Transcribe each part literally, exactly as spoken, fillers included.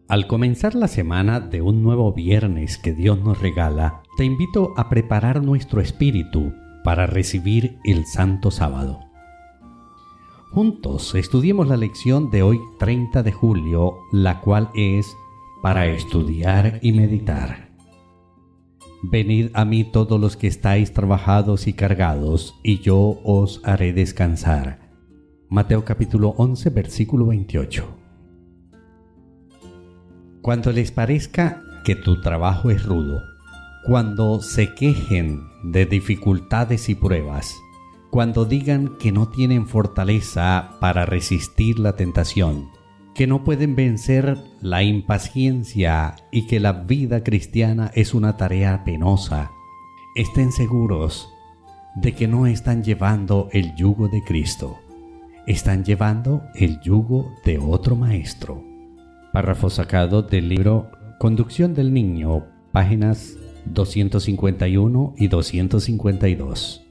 Al comenzar la semana de un nuevo viernes que Dios nos regala, te invito a preparar nuestro espíritu para recibir el Santo Sábado. Juntos estudiemos la lección de hoy treinta de julio, la cual es para estudiar y meditar. Venid a mí todos los que estáis trabajados y cargados, y yo os haré descansar. Mateo capítulo once, versículo veintiocho. Cuando les parezca que tu trabajo es rudo, cuando se quejen de dificultades y pruebas, cuando digan que no tienen fortaleza para resistir la tentación, que no pueden vencer la impaciencia y que la vida cristiana es una tarea penosa, estén seguros de que no están llevando el yugo de Cristo, están llevando el yugo de otro maestro. Párrafo sacado del libro Conducción del Niño, páginas doscientos cincuenta y uno y doscientos cincuenta y dos.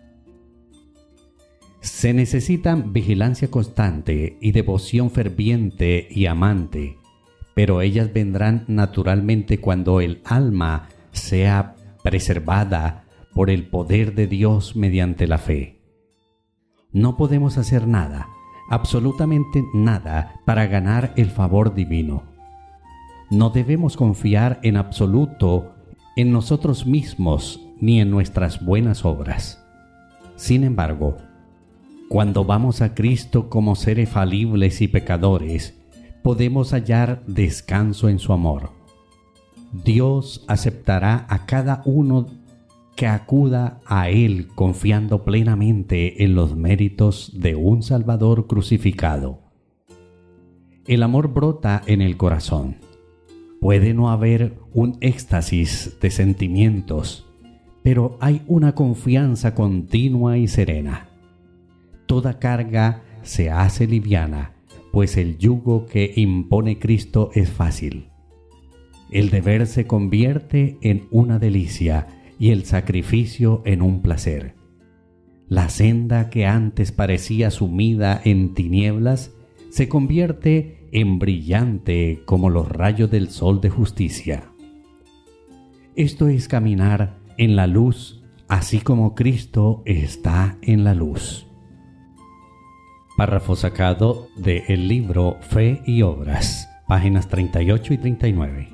Se necesitan vigilancia constante y devoción ferviente y amante, pero ellas vendrán naturalmente cuando el alma sea preservada por el poder de Dios mediante la fe. No podemos hacer nada, absolutamente nada, para ganar el favor divino. No debemos confiar en absoluto en nosotros mismos ni en nuestras buenas obras. Sin embargo, cuando vamos a Cristo como seres falibles y pecadores, podemos hallar descanso en su amor. Dios aceptará a cada uno que acuda a Él confiando plenamente en los méritos de un Salvador crucificado. El amor brota en el corazón. Puede no haber un éxtasis de sentimientos, pero hay una confianza continua y serena. Toda carga se hace liviana, pues el yugo que impone Cristo es fácil. El deber se convierte en una delicia y el sacrificio en un placer. La senda que antes parecía sumida en tinieblas se convierte en brillante como los rayos del sol de justicia. Esto es caminar en la luz, así como Cristo está en la luz. Párrafo sacado del libro Fe y Obras, páginas treinta y ocho y treinta y nueve.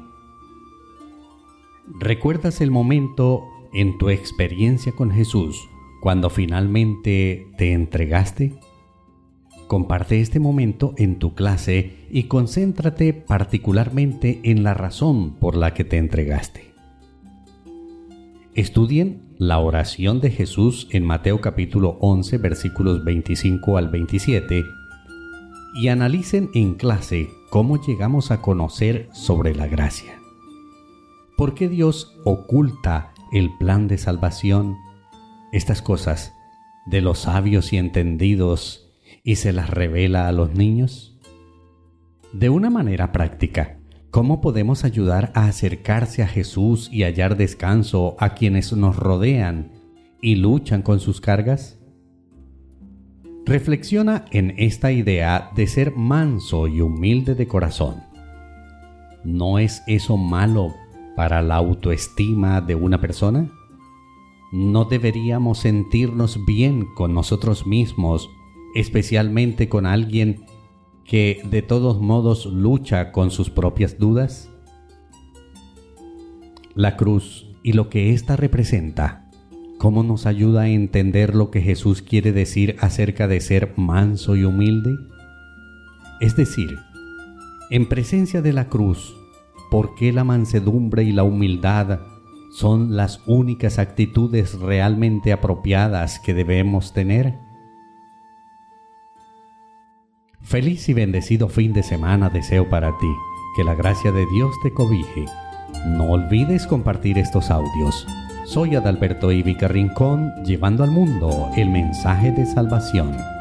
¿Recuerdas el momento en tu experiencia con Jesús cuando finalmente te entregaste? Comparte este momento en tu clase y concéntrate particularmente en la razón por la que te entregaste. Estudien la oración de Jesús en Mateo capítulo once, versículos veinticinco al veintisiete, y analicen en clase cómo llegamos a conocer sobre la gracia. ¿Por qué Dios oculta el plan de salvación? Estas cosas de los sabios y entendidos y se las revela a los niños. De una manera práctica, ¿cómo podemos ayudar a acercarse a Jesús y hallar descanso a quienes nos rodean y luchan con sus cargas? Reflexiona en esta idea de ser manso y humilde de corazón. ¿No es eso malo para la autoestima de una persona? ¿No deberíamos sentirnos bien con nosotros mismos, especialmente con alguien que de todos modos lucha con sus propias dudas? La cruz y lo que ésta representa, ¿cómo nos ayuda a entender lo que Jesús quiere decir acerca de ser manso y humilde? Es decir, en presencia de la cruz, ¿por qué la mansedumbre y la humildad son las únicas actitudes realmente apropiadas que debemos tener? Feliz y bendecido fin de semana deseo para ti. Que la gracia de Dios te cobije. No olvides compartir estos audios. Soy Adalberto Ivica Rincón, llevando al mundo el mensaje de salvación.